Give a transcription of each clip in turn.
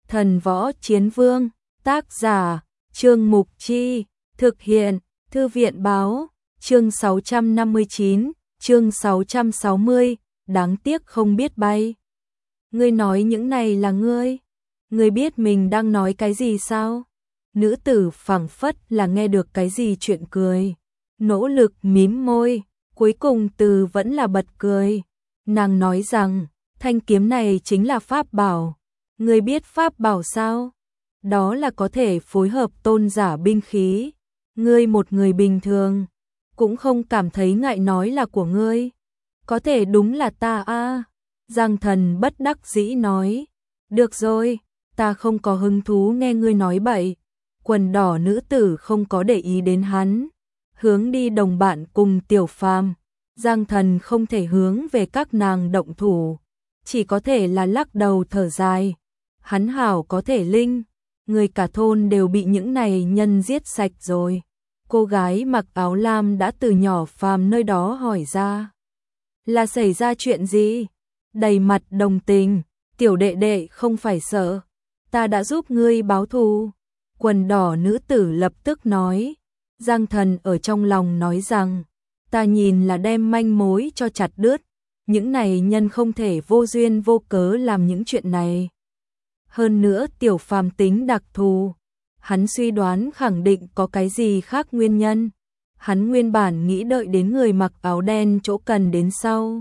Thần Võ Chiến Vương, tác giả, Trương Mục Chi, thực hiện, Thư viện báo, chương 659, chương 660, đáng tiếc không biết bay. Ngươi nói những này là ngươi? Ngươi biết mình đang nói cái gì sao? Nữ tử phảng phất là nghe được cái gì chuyện cười. Nỗ lực mím môi, cuối cùng từ vẫn là bật cười. Nàng nói rằng, thanh kiếm này chính là pháp bảo. Ngươi biết pháp bảo sao? Đó là có thể phối hợp tôn giả binh khí. Ngươi một người bình thường, cũng không cảm thấy ngại nói là của ngươi. Có thể đúng là ta a. Giang Thần bất đắc dĩ nói. Được rồi, ta không có hứng thú nghe ngươi nói bậy. Quần đỏ nữ tử không có để ý đến hắn. Hướng đi đồng bạn cùng Tiểu Phàm. Giang Thần không thể hướng về các nàng động thủ. Chỉ có thể là lắc đầu thở dài. Hắn hảo có thể linh. Người cả thôn đều bị những này nhân giết sạch rồi. Cô gái mặc áo lam đã từ nhỏ Phàm nơi đó hỏi ra. Là xảy ra chuyện gì? Đầy mặt đồng tình. Tiểu đệ đệ không phải sợ. Ta đã giúp ngươi báo thù. Quần đỏ nữ tử lập tức nói. Giang Thần ở trong lòng nói rằng. Ta nhìn là đem manh mối cho chặt đứt. Những này nhân không thể vô duyên vô cớ làm những chuyện này. Hơn nữa Tiểu Phàm tính đặc thù. Hắn suy đoán khẳng định có cái gì khác nguyên nhân. Hắn nguyên bản nghĩ đợi đến người mặc áo đen chỗ cần đến sau.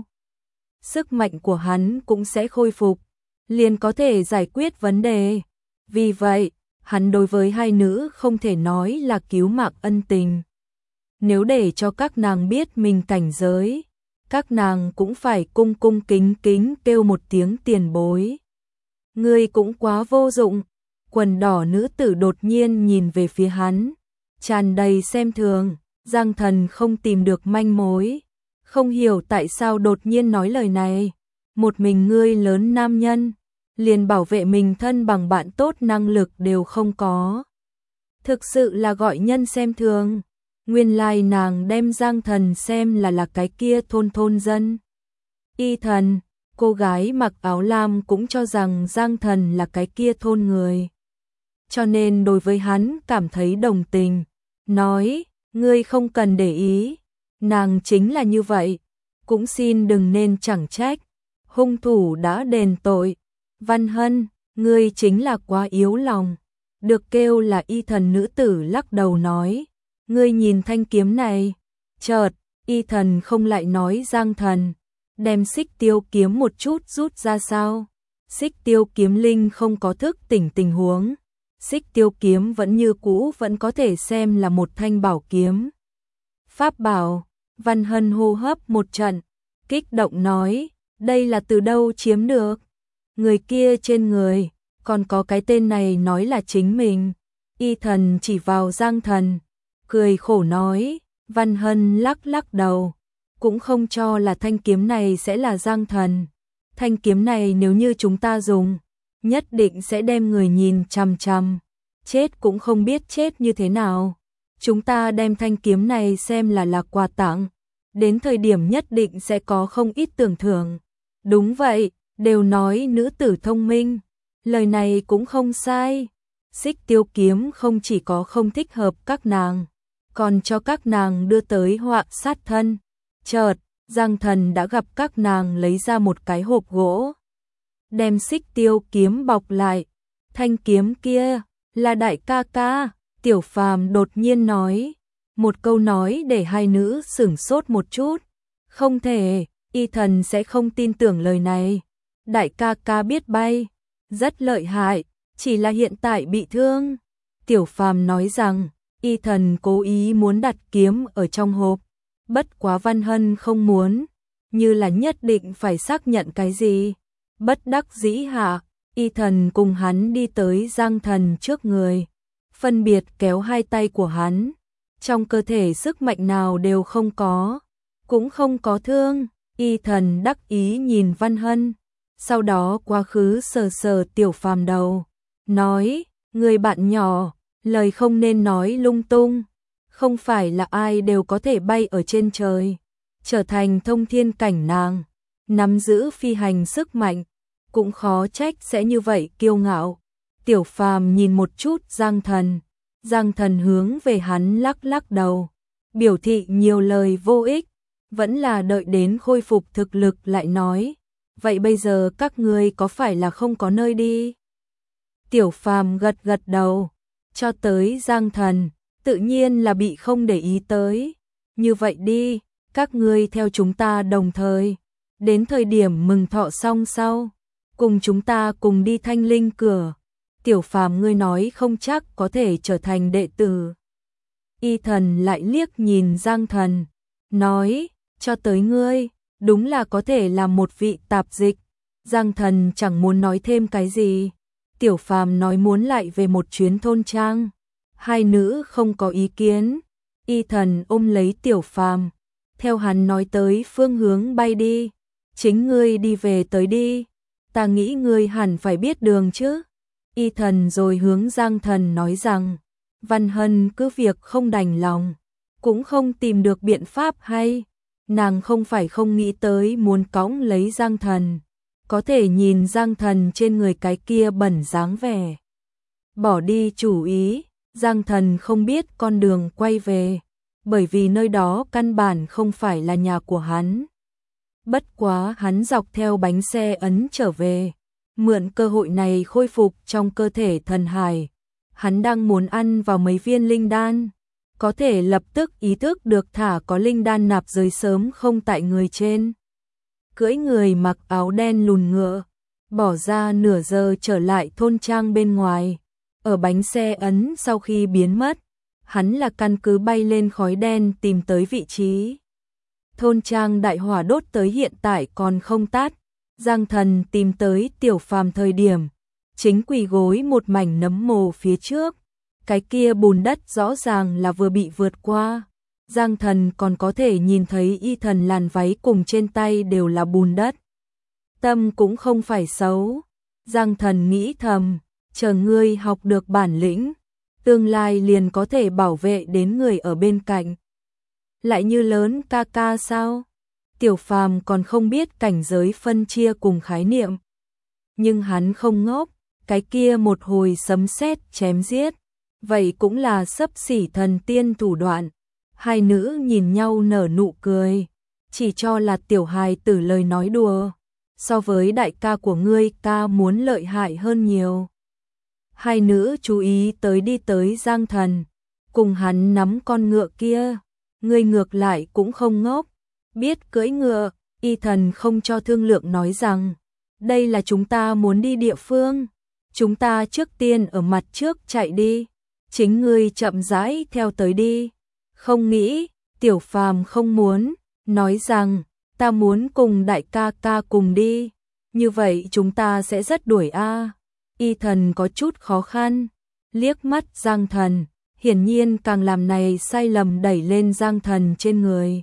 Sức mạnh của hắn cũng sẽ khôi phục. Liền có thể giải quyết vấn đề. Vì vậy, hắn đối với hai nữ không thể nói là cứu mạng ân tình. Nếu để cho các nàng biết mình cảnh giới, các nàng cũng phải cung cung kính kính kêu một tiếng tiền bối. Ngươi cũng quá vô dụng. Quần đỏ nữ tử đột nhiên nhìn về phía hắn, tràn đầy xem thường. Giang Thần không tìm được manh mối, không hiểu tại sao đột nhiên nói lời này. Một mình ngươi lớn nam nhân, liền bảo vệ mình thân bằng bạn tốt năng lực đều không có. Thực sự là gọi nhân xem thường. Nguyên lai nàng đem Giang Thần xem là cái kia thôn dân. Y Thần, cô gái mặc áo lam cũng cho rằng Giang Thần là cái kia thôn người. Cho nên đối với hắn cảm thấy đồng tình. Nói, ngươi không cần để ý. Nàng chính là như vậy. Cũng xin đừng nên chẳng trách. Hung thủ đã đền tội. Văn Hân, ngươi chính là quá yếu lòng. Được kêu là Y Thần nữ tử lắc đầu nói. Ngươi nhìn thanh kiếm này. Chợt, Y Thần không lại nói Giang Thần. Đem Xích Tiêu kiếm một chút rút ra sao. Xích Tiêu kiếm linh không có thức tỉnh tình huống. Xích Tiêu kiếm vẫn như cũ vẫn có thể xem là một thanh bảo kiếm. Pháp bảo, Văn Hân hô hấp một trận, kích động nói, đây là từ đâu chiếm được? Người kia trên người, còn có cái tên này nói là chính mình. Y Thần chỉ vào Giang Thần, cười khổ nói, Văn Hân lắc lắc đầu, cũng không cho là thanh kiếm này sẽ là Giang Thần. Thanh kiếm này nếu như chúng ta dùng, nhất định sẽ đem người nhìn chằm chằm, chết cũng không biết chết như thế nào. Chúng ta đem thanh kiếm này xem là quà tặng, đến thời điểm nhất định sẽ có không ít tưởng thưởng. Đúng vậy, đều nói nữ tử thông minh, lời này cũng không sai. Xích Tiêu kiếm không chỉ có không thích hợp các nàng, còn cho các nàng đưa tới họa sát thân. Chợt, Giang Thần đã gặp các nàng lấy ra một cái hộp gỗ, đem Xích Tiêu kiếm bọc lại. Thanh kiếm kia là đại ca ca. Tiểu Phàm đột nhiên nói. Một câu nói để hai nữ sửng sốt một chút. Không thể, Y Thần sẽ không tin tưởng lời này. Đại ca ca biết bay, rất lợi hại, chỉ là hiện tại bị thương. Tiểu Phàm nói rằng, Y Thần cố ý muốn đặt kiếm ở trong hộp. Bất quá Văn Hân không muốn, như là nhất định phải xác nhận cái gì. Bất đắc dĩ hạ, Y Thần cùng hắn đi tới Giang Thần trước người, phân biệt kéo hai tay của hắn. Trong cơ thể sức mạnh nào đều không có, cũng không có thương. Y Thần đắc ý nhìn Văn Hân, sau đó quá khứ sờ sờ Tiểu Phàm đầu, nói, người bạn nhỏ, lời không nên nói lung tung. Không phải là ai đều có thể bay ở trên trời, trở thành thông thiên cảnh nàng, nắm giữ phi hành sức mạnh, cũng khó trách sẽ như vậy kiêu ngạo. Tiểu Phàm nhìn một chút Giang Thần. Giang Thần hướng về hắn lắc lắc đầu, biểu thị nhiều lời vô ích, vẫn là đợi đến khôi phục thực lực lại nói. Vậy bây giờ các ngươi có phải là không có nơi đi? Tiểu Phàm gật gật đầu, cho tới Giang Thần, tự nhiên là bị không để ý tới. Như vậy đi, các ngươi theo chúng ta đồng thời, đến thời điểm mừng thọ xong sau, cùng chúng ta cùng đi Thanh Linh cửa. Tiểu Phàm ngươi nói không chắc có thể trở thành đệ tử. Y Thần lại liếc nhìn Giang Thần, nói, cho tới ngươi, đúng là có thể là một vị tạp dịch. Giang Thần chẳng muốn nói thêm cái gì. Tiểu Phàm nói muốn lại về một chuyến thôn trang. Hai nữ không có ý kiến. Y Thần ôm lấy Tiểu Phàm, theo hắn nói tới phương hướng bay đi. Chính ngươi đi về tới đi, ta nghĩ ngươi hẳn phải biết đường chứ. Y Thần rồi hướng Giang Thần nói rằng, Văn Hân cứ việc không đành lòng, cũng không tìm được biện pháp hay. Nàng không phải không nghĩ tới muốn cõng lấy Giang Thần, có thể nhìn Giang Thần trên người cái kia bẩn dáng vẻ. Bỏ đi chủ ý, Giang Thần không biết con đường quay về, bởi vì nơi đó căn bản không phải là nhà của hắn. Bất quá hắn dọc theo bánh xe ấn trở về, mượn cơ hội này khôi phục trong cơ thể thần hải. Hắn đang muốn ăn vào mấy viên linh đan, có thể lập tức ý thức được thả có linh đan nạp giới sớm không tại người trên. Cưỡi người mặc áo đen lùn ngựa, bỏ ra nửa giờ trở lại thôn trang bên ngoài. Ở bánh xe ấn sau khi biến mất, hắn là căn cứ bay lên khói đen tìm tới vị trí. Thôn trang đại hỏa đốt tới hiện tại còn không tắt. Giang Thần tìm tới Tiểu Phàm thời điểm, chính quỳ gối một mảnh nấm mồ phía trước. Cái kia bùn đất rõ ràng là vừa bị vượt qua. Giang Thần còn có thể nhìn thấy Y Thần làn váy cùng trên tay đều là bùn đất. Tâm cũng không phải xấu. Giang Thần nghĩ thầm, chờ ngươi học được bản lĩnh, tương lai liền có thể bảo vệ đến người ở bên cạnh. Lại như lớn ca ca sao? Tiểu Phàm còn không biết cảnh giới phân chia cùng khái niệm. Nhưng hắn không ngốc, cái kia một hồi sấm sét chém giết, vậy cũng là xấp xỉ thần tiên thủ đoạn. Hai nữ nhìn nhau nở nụ cười, chỉ cho là tiểu hài tử lời nói đùa, so với đại ca của ngươi ca muốn lợi hại hơn nhiều. Hai nữ chú ý tới đi tới Giang Thần, cùng hắn nắm con ngựa kia, ngươi ngược lại cũng không ngốc, biết cưỡi ngựa. Y Thần không cho thương lượng nói rằng, đây là chúng ta muốn đi địa phương, chúng ta trước tiên ở mặt trước chạy đi, chính ngươi chậm rãi theo tới đi. Không nghĩ, Tiểu Phàm không muốn, nói rằng, ta muốn cùng đại ca ca cùng đi, như vậy chúng ta sẽ rất đuổi a. Y Thần có chút khó khăn, liếc mắt Giang Thần, hiển nhiên càng làm này sai lầm đẩy lên Giang Thần trên người.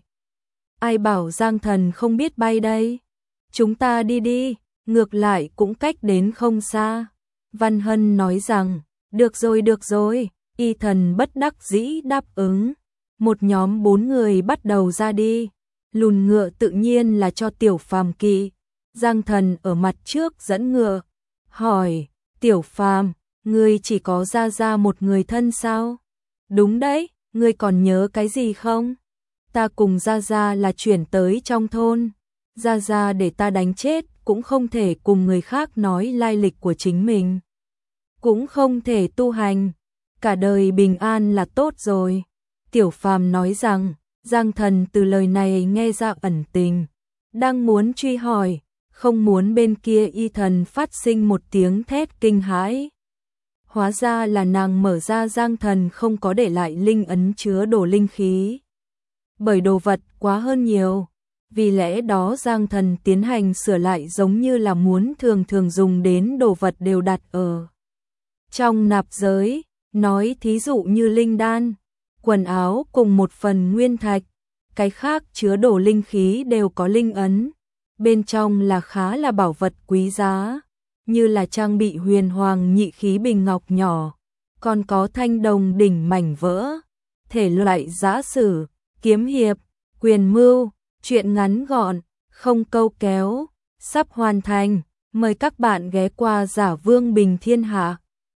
Ai bảo Giang Thần không biết bay đây? Chúng ta đi đi, ngược lại cũng cách đến không xa. Văn Hân nói rằng, được rồi, Y Thần bất đắc dĩ đáp ứng. Một nhóm 4 người bắt đầu ra đi, lùn ngựa tự nhiên là cho Tiểu Phàm kỵ. Giang Thần ở mặt trước dẫn ngựa, hỏi, Tiểu Phàm, ngươi chỉ có Gia Gia một người thân sao? Đúng đấy, ngươi còn nhớ cái gì không? Ta cùng Gia Gia là chuyển tới trong thôn, Gia Gia để ta đánh chết, cũng không thể cùng người khác nói lai lịch của chính mình, cũng không thể tu hành, cả đời bình an là tốt rồi. Tiểu Phàm nói rằng, Giang Thần từ lời này nghe ra ẩn tình, đang muốn truy hỏi, không muốn bên kia Y Thần phát sinh một tiếng thét kinh hãi. Hóa ra là nàng mở ra Giang Thần không có để lại linh ấn chứa đồ linh khí. Bởi đồ vật quá hơn nhiều, vì lẽ đó Giang Thần tiến hành sửa lại giống như là muốn thường thường dùng đến đồ vật đều đặt ở trong nạp giới, nói thí dụ như linh đan, quần áo cùng một phần nguyên thạch, cái khác chứa đồ linh khí đều có linh ấn, bên trong là khá là bảo vật quý giá, như là trang bị huyền hoàng nhị khí bình ngọc nhỏ, còn có thanh đồng đỉnh mảnh vỡ, thể loại giã sử, kiếm hiệp, quyền mưu, truyện ngắn gọn, không câu kéo, sắp hoàn thành, mời các bạn ghé qua Giả Vương Bình Thiên Hạ.